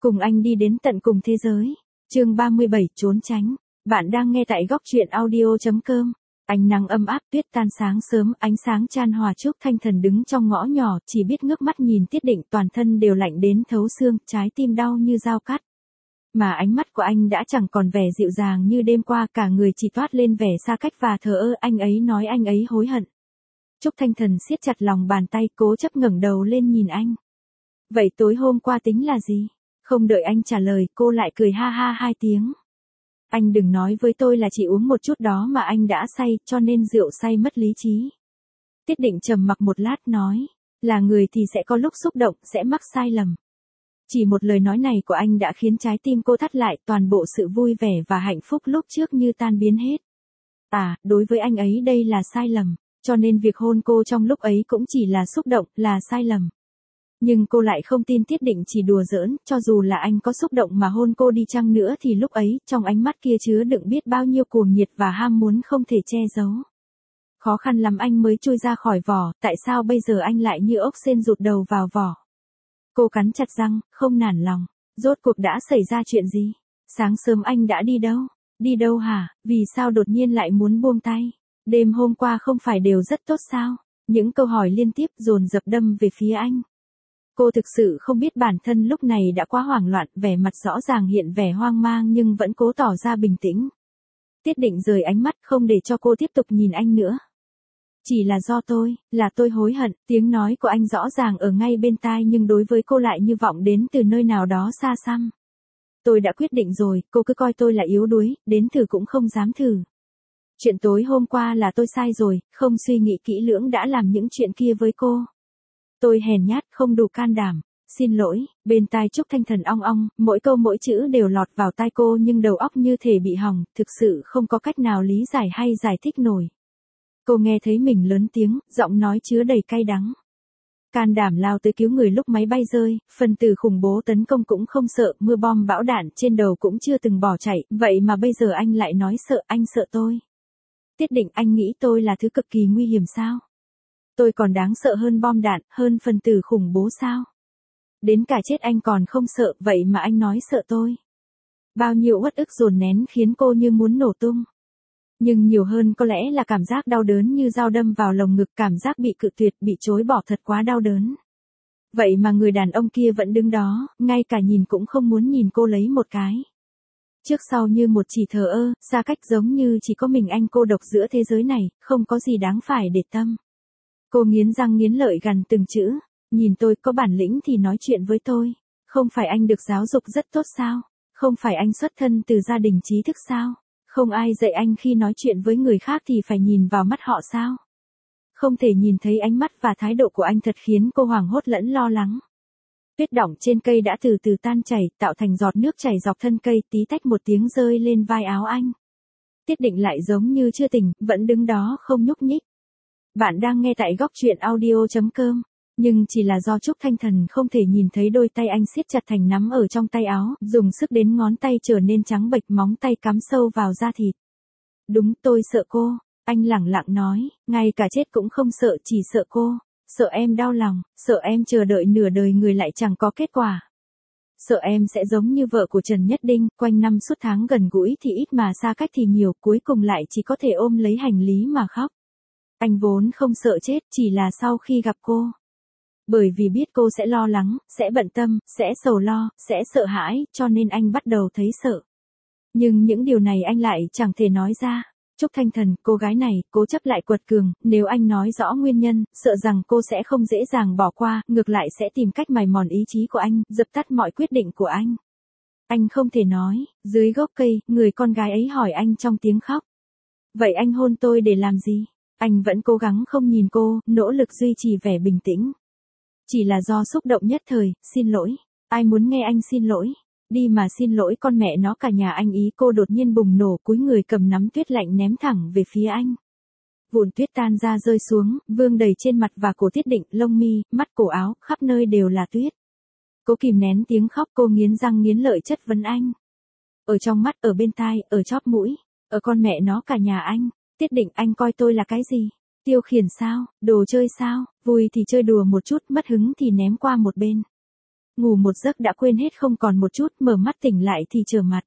Cùng anh đi đến tận cùng thế giới. Chương 37 trốn tránh. Bạn đang nghe tại góc truyện audio.com. Ánh nắng ấm áp, tuyết tan sáng sớm, ánh sáng chan hòa. Trúc Thanh Thần đứng trong ngõ nhỏ, chỉ biết ngước mắt nhìn Tiết Định, toàn thân đều lạnh đến thấu xương, trái tim đau như dao cắt. Mà ánh mắt của anh đã chẳng còn vẻ dịu dàng như đêm qua, cả người chỉ toát lên vẻ xa cách và thờ ơ. Anh ấy nói anh ấy hối hận. Trúc Thanh Thần siết chặt lòng bàn tay, cố chấp ngẩng đầu lên nhìn anh. Vậy tối hôm qua tính là gì? Không đợi anh trả lời, cô lại cười ha ha hai tiếng. Anh đừng nói với tôi là chỉ uống một chút đó mà anh đã say, cho nên rượu say mất lý trí. Tiết Định trầm mặc một lát nói, là người thì sẽ có lúc xúc động, sẽ mắc sai lầm. Chỉ một lời nói này của anh đã khiến trái tim cô thắt lại, toàn bộ sự vui vẻ và hạnh phúc lúc trước như tan biến hết. Đối với anh ấy đây là sai lầm, cho nên việc hôn cô trong lúc ấy cũng chỉ là xúc động, là sai lầm. Nhưng cô lại không tin Tiết Định chỉ đùa giỡn, cho dù là anh có xúc động mà hôn cô đi chăng nữa thì lúc ấy, trong ánh mắt kia chứa đựng biết bao nhiêu cuồng nhiệt và ham muốn không thể che giấu. Khó khăn lắm anh mới chui ra khỏi vỏ, tại sao bây giờ anh lại như ốc sên rụt đầu vào vỏ? Cô cắn chặt răng, không nản lòng. Rốt cuộc đã xảy ra chuyện gì? Sáng sớm anh đã đi đâu? Đi đâu hả? Vì sao đột nhiên lại muốn buông tay? Đêm hôm qua không phải đều rất tốt sao? Những câu hỏi liên tiếp dồn dập đâm về phía anh. Cô thực sự không biết bản thân lúc này đã quá hoảng loạn, vẻ mặt rõ ràng hiện vẻ hoang mang nhưng vẫn cố tỏ ra bình tĩnh. Tiết Định rời ánh mắt không để cho cô tiếp tục nhìn anh nữa. Chỉ là do tôi, là tôi hối hận, tiếng nói của anh rõ ràng ở ngay bên tai nhưng đối với cô lại như vọng đến từ nơi nào đó xa xăm. Tôi đã quyết định rồi, cô cứ coi tôi là yếu đuối, đến thử cũng không dám thử. Chuyện tối hôm qua là tôi sai rồi, không suy nghĩ kỹ lưỡng đã làm những chuyện kia với cô. Tôi hèn nhát, không đủ can đảm. Xin lỗi. Bên tai Trúc Thanh Thần ong ong, mỗi câu mỗi chữ đều lọt vào tai cô nhưng đầu óc như thể bị hỏng, thực sự không có cách nào lý giải hay giải thích nổi. Cô nghe thấy mình lớn tiếng, giọng nói chứa đầy cay đắng. Can đảm lao tới cứu người lúc máy bay rơi, phần tử khủng bố tấn công cũng không sợ, mưa bom bão đạn trên đầu cũng chưa từng bỏ chạy, vậy mà bây giờ anh lại nói sợ, anh sợ tôi. Tiết Định, anh nghĩ tôi là thứ cực kỳ nguy hiểm sao? Tôi còn đáng sợ hơn bom đạn, hơn phần tử khủng bố sao? Đến cả chết anh còn không sợ, vậy mà anh nói sợ tôi. Bao nhiêu uất ức dồn nén khiến cô như muốn nổ tung. Nhưng nhiều hơn có lẽ là cảm giác đau đớn như dao đâm vào lồng ngực, cảm giác bị cự tuyệt, bị chối bỏ thật quá đau đớn. Vậy mà người đàn ông kia vẫn đứng đó, ngay cả nhìn cũng không muốn nhìn cô lấy một cái. Trước sau như một chỉ thờ ơ, xa cách giống như chỉ có mình anh cô độc giữa thế giới này, không có gì đáng phải để tâm. Cô nghiến răng nghiến lợi gằn từng chữ, nhìn tôi, có bản lĩnh thì nói chuyện với tôi. Không phải anh được giáo dục rất tốt sao? Không phải anh xuất thân từ gia đình trí thức sao? Không ai dạy anh khi nói chuyện với người khác thì phải nhìn vào mắt họ sao? Không thể nhìn thấy ánh mắt và thái độ của anh thật khiến cô hoảng hốt lẫn lo lắng. Tuyết đọng trên cây đã từ từ tan chảy, tạo thành giọt nước chảy dọc thân cây, tí tách một tiếng rơi lên vai áo anh. Tiết Định lại giống như chưa tỉnh, vẫn đứng đó không nhúc nhích. Bạn đang nghe tại góc truyện audio.com, nhưng chỉ là do Trúc Thanh Thần không thể nhìn thấy đôi tay anh siết chặt thành nắm ở trong tay áo, dùng sức đến ngón tay trở nên trắng bệch, móng tay cắm sâu vào da thịt. Đúng, tôi sợ cô, anh lẳng lặng nói, ngay cả chết cũng không sợ, chỉ sợ cô, sợ em đau lòng, sợ em chờ đợi nửa đời người lại chẳng có kết quả. Sợ em sẽ giống như vợ của Trần Nhất Đinh, quanh năm suốt tháng gần gũi thì ít mà xa cách thì nhiều, cuối cùng lại chỉ có thể ôm lấy hành lý mà khóc. Anh vốn không sợ chết, chỉ là sau khi gặp cô. Bởi vì biết cô sẽ lo lắng, sẽ bận tâm, sẽ sầu lo, sẽ sợ hãi, cho nên anh bắt đầu thấy sợ. Nhưng những điều này anh lại chẳng thể nói ra. Trúc Thanh Thần, cô gái này, cố chấp lại quật cường, nếu anh nói rõ nguyên nhân, sợ rằng cô sẽ không dễ dàng bỏ qua, ngược lại sẽ tìm cách mài mòn ý chí của anh, dập tắt mọi quyết định của anh. Anh không thể nói. Dưới gốc cây, người con gái ấy hỏi anh trong tiếng khóc. Vậy anh hôn tôi để làm gì? Anh vẫn cố gắng không nhìn cô, nỗ lực duy trì vẻ bình tĩnh. Chỉ là do xúc động nhất thời, xin lỗi. Ai muốn nghe anh xin lỗi? Đi mà xin lỗi con mẹ nó cả nhà anh ý. Cô đột nhiên bùng nổ, cúi người cầm nắm tuyết lạnh ném thẳng về phía anh. Vụn tuyết tan ra rơi xuống, vương đầy trên mặt và cổ Tiết Định, lông mi, mắt, cổ áo, khắp nơi đều là tuyết. Cô kìm nén tiếng khóc, cô nghiến răng nghiến lợi chất vấn anh. Ở trong mắt, ở bên tai, ở chóp mũi, ở con mẹ nó cả nhà anh. Tiết Định, anh coi tôi là cái gì? Tiêu khiển sao? Đồ chơi sao? Vui thì chơi đùa một chút, mất hứng thì ném qua một bên. ngủ một giấc đã quên hết không còn một chút, mở mắt tỉnh lại thì trở mặt.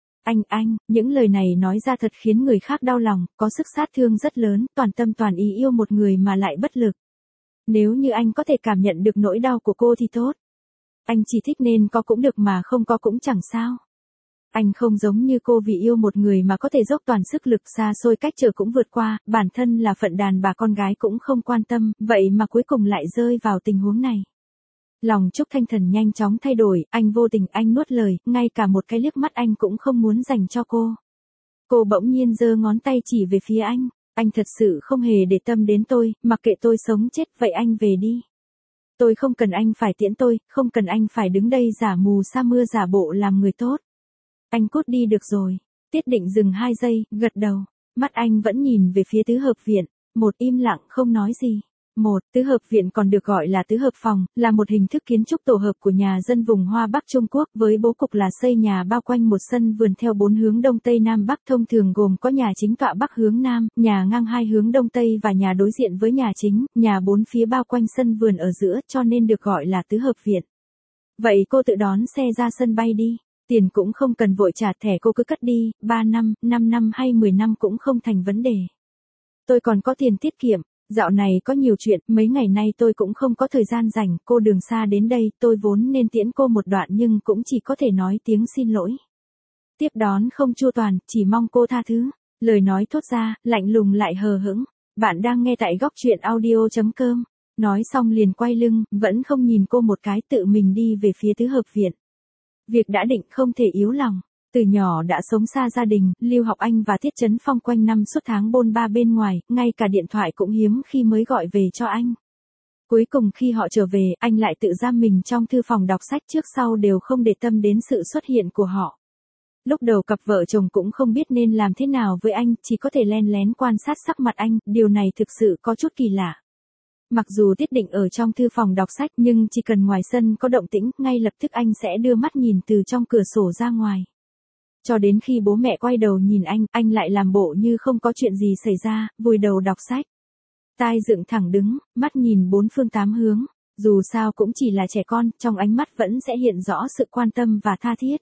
Anh, những lời này nói ra thật khiến người khác đau lòng, có sức sát thương rất lớn, toàn tâm toàn ý yêu một người mà lại bất lực. Nếu như anh có thể cảm nhận được nỗi đau của cô thì tốt. Anh chỉ thích nên có cũng được mà không có cũng chẳng sao. Anh không giống như cô vì yêu một người mà có thể dốc toàn sức lực xa xôi cách trở cũng vượt qua, bản thân là phận đàn bà con gái cũng không quan tâm, vậy mà cuối cùng lại rơi vào tình huống này. Lòng Trúc Thanh Thần nhanh chóng thay đổi, anh vô tình anh nuốt lời, ngay cả một cái liếc mắt anh cũng không muốn dành cho cô. Cô bỗng nhiên giơ ngón tay chỉ về phía anh thật sự không hề để tâm đến tôi, mặc kệ tôi sống chết vậy anh về đi. Tôi không cần anh phải tiễn tôi, không cần anh phải đứng đây giả mù sa mưa giả bộ làm người tốt. Anh cút đi được rồi. Tiết Định dừng 2 giây, gật đầu. Mắt anh vẫn nhìn về phía tứ hợp viện, một im lặng không nói gì. Tứ hợp viện còn được gọi là tứ hợp phòng, là một hình thức kiến trúc tổ hợp của nhà dân vùng Hoa Bắc Trung Quốc với bố cục là xây nhà bao quanh một sân vườn theo 4 hướng đông tây nam bắc, thông thường gồm có nhà chính tọa bắc hướng nam, nhà ngang 2 hướng đông tây và nhà đối diện với nhà chính, nhà 4 phía bao quanh sân vườn ở giữa cho nên được gọi là tứ hợp viện. Vậy cô tự đón xe ra sân bay đi. Tiền cũng không cần vội trả, thẻ cô cứ cất đi, 3 năm, 5 năm hay 10 năm cũng không thành vấn đề. Tôi còn có tiền tiết kiệm, dạo này có nhiều chuyện, mấy ngày nay tôi cũng không có thời gian rảnh, cô đường xa đến đây, tôi vốn nên tiễn cô một đoạn nhưng cũng chỉ có thể nói tiếng xin lỗi. Tiếp đón không chu toàn, chỉ mong cô tha thứ. Lời nói thốt ra, lạnh lùng lại hờ hững. Bạn đang nghe tại góc truyện audio.com. Nói xong liền quay lưng, vẫn không nhìn cô một cái, tự mình đi về phía tứ hợp viện. Việc đã định không thể yếu lòng. Từ nhỏ đã sống xa gia đình, Lưu Học Anh và Tiết Chấn Phong quanh năm suốt tháng bôn ba bên ngoài, ngay cả điện thoại cũng hiếm khi mới gọi về cho anh. Cuối cùng khi họ trở về, anh lại tự giam mình trong thư phòng đọc sách, trước sau đều không để tâm đến sự xuất hiện của họ. Lúc đầu cặp vợ chồng cũng không biết nên làm thế nào với anh, chỉ có thể len lén quan sát sắc mặt anh, điều này thực sự có chút kỳ lạ. Mặc dù Tiết Định ở trong thư phòng đọc sách nhưng chỉ cần ngoài sân có động tĩnh, ngay lập tức anh sẽ đưa mắt nhìn từ trong cửa sổ ra ngoài. Cho đến khi bố mẹ quay đầu nhìn anh lại làm bộ như không có chuyện gì xảy ra, vùi đầu đọc sách. Tai dựng thẳng đứng, mắt nhìn 4 phương 8 hướng, dù sao cũng chỉ là trẻ con, trong ánh mắt vẫn sẽ hiện rõ sự quan tâm và tha thiết.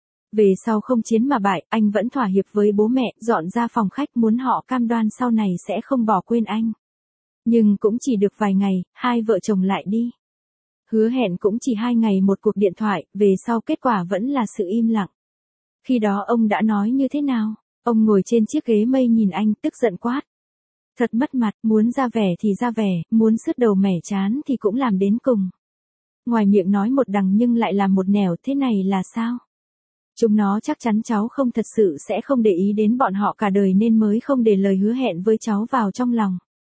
Về sau không chiến mà bại, anh vẫn thỏa hiệp với bố mẹ, dọn ra phòng khách muốn họ cam đoan sau này sẽ không bỏ quên anh. Nhưng cũng chỉ được vài ngày, hai vợ chồng lại đi. Hứa hẹn cũng chỉ 2 ngày một cuộc điện thoại, về sau kết quả vẫn là sự im lặng. Khi đó ông đã nói như thế nào? Ông ngồi trên chiếc ghế mây nhìn anh, tức giận quát. Thật mất mặt, muốn ra vẻ thì ra vẻ, muốn sứt đầu mẻ chán thì cũng làm đến cùng. Ngoài miệng nói một đằng nhưng lại làm một nẻo, thế này là sao? Chúng nó chắc chắn cháu không thật sự sẽ không để ý đến bọn họ cả đời nên mới không để lời hứa hẹn với cháu vào trong lòng.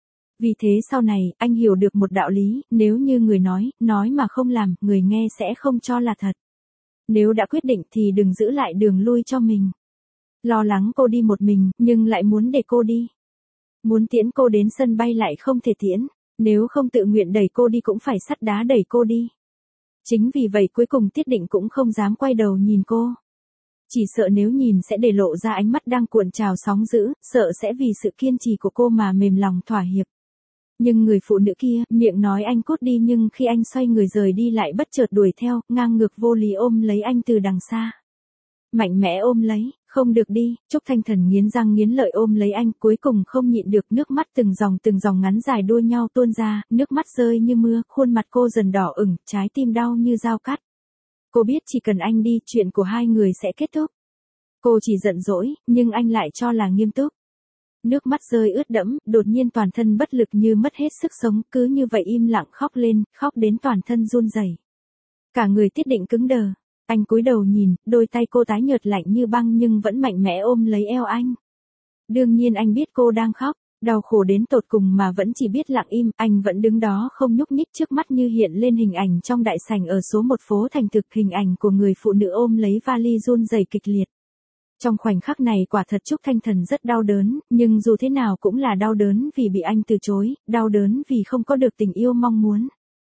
Vì thế sau này, anh hiểu được một đạo lý, nếu như người nói mà không làm, người nghe sẽ không cho là thật. Nếu đã quyết định thì đừng giữ lại đường lui cho mình. Lo lắng cô đi một mình, nhưng lại muốn để cô đi. Muốn tiễn cô đến sân bay lại không thể tiễn, nếu không tự nguyện đẩy cô đi cũng phải sắt đá đẩy cô đi. Chính vì vậy cuối cùng Tiết Định cũng không dám quay đầu nhìn cô. Chỉ sợ nếu nhìn sẽ để lộ ra ánh mắt đang cuộn trào sóng dữ, sợ sẽ vì sự kiên trì của cô mà mềm lòng thỏa hiệp. Nhưng người phụ nữ kia, miệng nói anh cút đi nhưng khi anh xoay người rời đi lại bất chợt đuổi theo, ngang ngược vô lý ôm lấy anh từ đằng xa. Mạnh mẽ ôm lấy, không được đi, Trúc Thanh Thần nghiến răng nghiến lợi ôm lấy anh, cuối cùng không nhịn được, nước mắt từng dòng ngắn dài đua nhau tuôn ra, nước mắt rơi như mưa, khuôn mặt cô dần đỏ ửng, trái tim đau như dao cắt. Cô biết chỉ cần anh đi, chuyện của hai người sẽ kết thúc. Cô chỉ giận dỗi, nhưng anh lại cho là nghiêm túc. Nước mắt rơi ướt đẫm, đột nhiên toàn thân bất lực như mất hết sức sống, cứ như vậy im lặng khóc lên, khóc đến toàn thân run rẩy. Cả người Tiết Định cứng đờ. Anh cúi đầu nhìn, đôi tay cô tái nhợt lạnh như băng nhưng vẫn mạnh mẽ ôm lấy eo anh. Đương nhiên anh biết cô đang khóc, đau khổ đến tột cùng mà vẫn chỉ biết lặng im, anh vẫn đứng đó không nhúc nhích, trước mắt như hiện lên hình ảnh trong đại sảnh ở số 1 phố Thành Thực, hình ảnh của người phụ nữ ôm lấy vali run rẩy kịch liệt. Trong khoảnh khắc này quả thật Trúc Thanh Thần rất đau đớn, nhưng dù thế nào cũng là đau đớn vì bị anh từ chối, đau đớn vì không có được tình yêu mong muốn.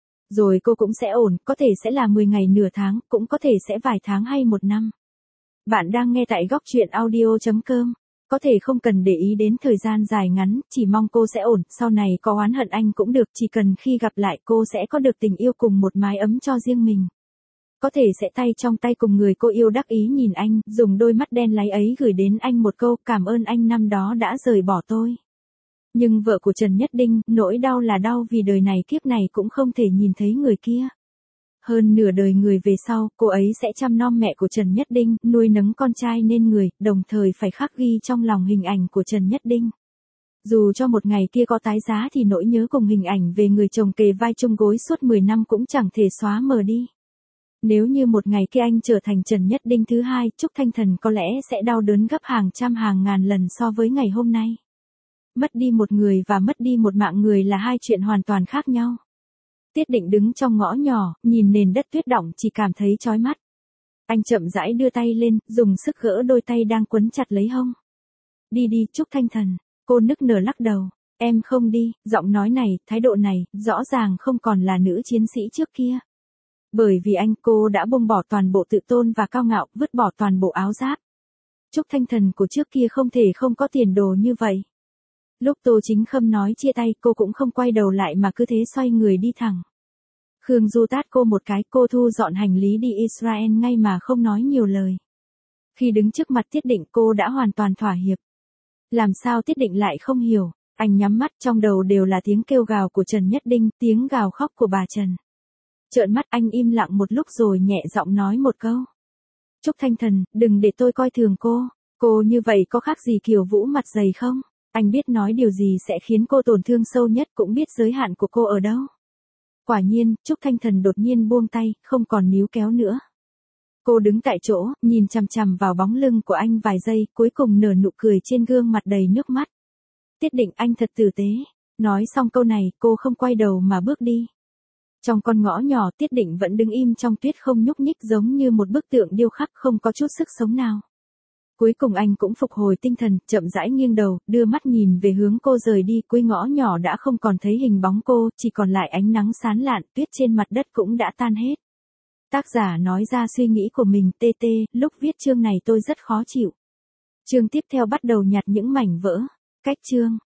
Rồi cô cũng sẽ ổn, có thể sẽ là 10 ngày nửa tháng, cũng có thể sẽ vài tháng hay 1 năm. Bạn đang nghe tại góc truyện audio.com. Có thể không cần để ý đến thời gian dài ngắn, chỉ mong cô sẽ ổn, sau này có oán hận anh cũng được, chỉ cần khi gặp lại cô sẽ có được tình yêu cùng một mái ấm cho riêng mình. Có thể sẽ tay trong tay cùng người cô yêu đắc ý nhìn anh, dùng đôi mắt đen láy ấy gửi đến anh một câu cảm ơn anh năm đó đã rời bỏ tôi. Nhưng vợ của Trần Nhất Đinh, nỗi đau là đau vì đời này kiếp này cũng không thể nhìn thấy người kia. Hơn nửa đời người về sau, cô ấy sẽ chăm nom mẹ của Trần Nhất Đinh, nuôi nấng con trai nên người, đồng thời phải khắc ghi trong lòng hình ảnh của Trần Nhất Đinh. Dù cho một ngày kia có tái giá thì nỗi nhớ cùng hình ảnh về người chồng kề vai chung gối suốt 10 năm cũng chẳng thể xóa mờ đi. Nếu như một ngày kia anh trở thành Trần Nhất Đinh thứ hai, Trúc Thanh Thần có lẽ sẽ đau đớn gấp hàng trăm hàng ngàn lần so với ngày hôm nay. Mất đi một người và mất đi một mạng người là hai chuyện hoàn toàn khác nhau. Tiết Định đứng trong ngõ nhỏ, nhìn nền đất tuyết đọng chỉ cảm thấy chói mắt. Anh chậm rãi đưa tay lên, dùng sức gỡ đôi tay đang quấn chặt lấy hông. Đi đi, Trúc Thanh Thần, cô nức nở lắc đầu. Em không đi, giọng nói này, thái độ này, rõ ràng không còn là nữ chiến sĩ trước kia. Bởi vì anh, cô đã buông bỏ toàn bộ tự tôn và cao ngạo, vứt bỏ toàn bộ áo giáp. Trúc Thanh Thần của trước kia không thể không có tiền đồ như vậy. Lúc Tô Chính Khâm nói chia tay cô cũng không quay đầu lại mà cứ thế xoay người đi thẳng. Khương Du tát cô một cái, cô thu dọn hành lý đi Israel ngay mà không nói nhiều lời. Khi đứng trước mặt Tiết Định cô đã hoàn toàn thỏa hiệp. Làm sao Tiết Định lại không hiểu, anh nhắm mắt trong đầu đều là tiếng kêu gào của Trần Nhất Đinh, tiếng gào khóc của bà Trần. Trợn mắt anh im lặng một lúc rồi nhẹ giọng nói một câu. Trúc Thanh Thần, đừng để tôi coi thường cô như vậy có khác gì Kiều Vũ mặt dày không? Anh biết nói điều gì sẽ khiến cô tổn thương sâu nhất cũng biết giới hạn của cô ở đâu. Quả nhiên, Trúc Thanh Thần đột nhiên buông tay, không còn níu kéo nữa. Cô đứng tại chỗ, nhìn chằm chằm vào bóng lưng của anh vài giây, cuối cùng nở nụ cười trên gương mặt đầy nước mắt. Tiết Định anh thật tử tế. Nói xong câu này, cô không quay đầu mà bước đi. Trong con ngõ nhỏ Tiết Định vẫn đứng im trong tuyết không nhúc nhích giống như một bức tượng điêu khắc không có chút sức sống nào. Cuối cùng anh cũng phục hồi tinh thần, chậm rãi nghiêng đầu, đưa mắt nhìn về hướng cô rời đi, cuối ngõ nhỏ đã không còn thấy hình bóng cô, chỉ còn lại ánh nắng sáng lạn, tuyết trên mặt đất cũng đã tan hết. Tác giả nói ra suy nghĩ của mình, TT, lúc viết chương này tôi rất khó chịu. Chương tiếp theo bắt đầu nhặt những mảnh vỡ. Cách chương.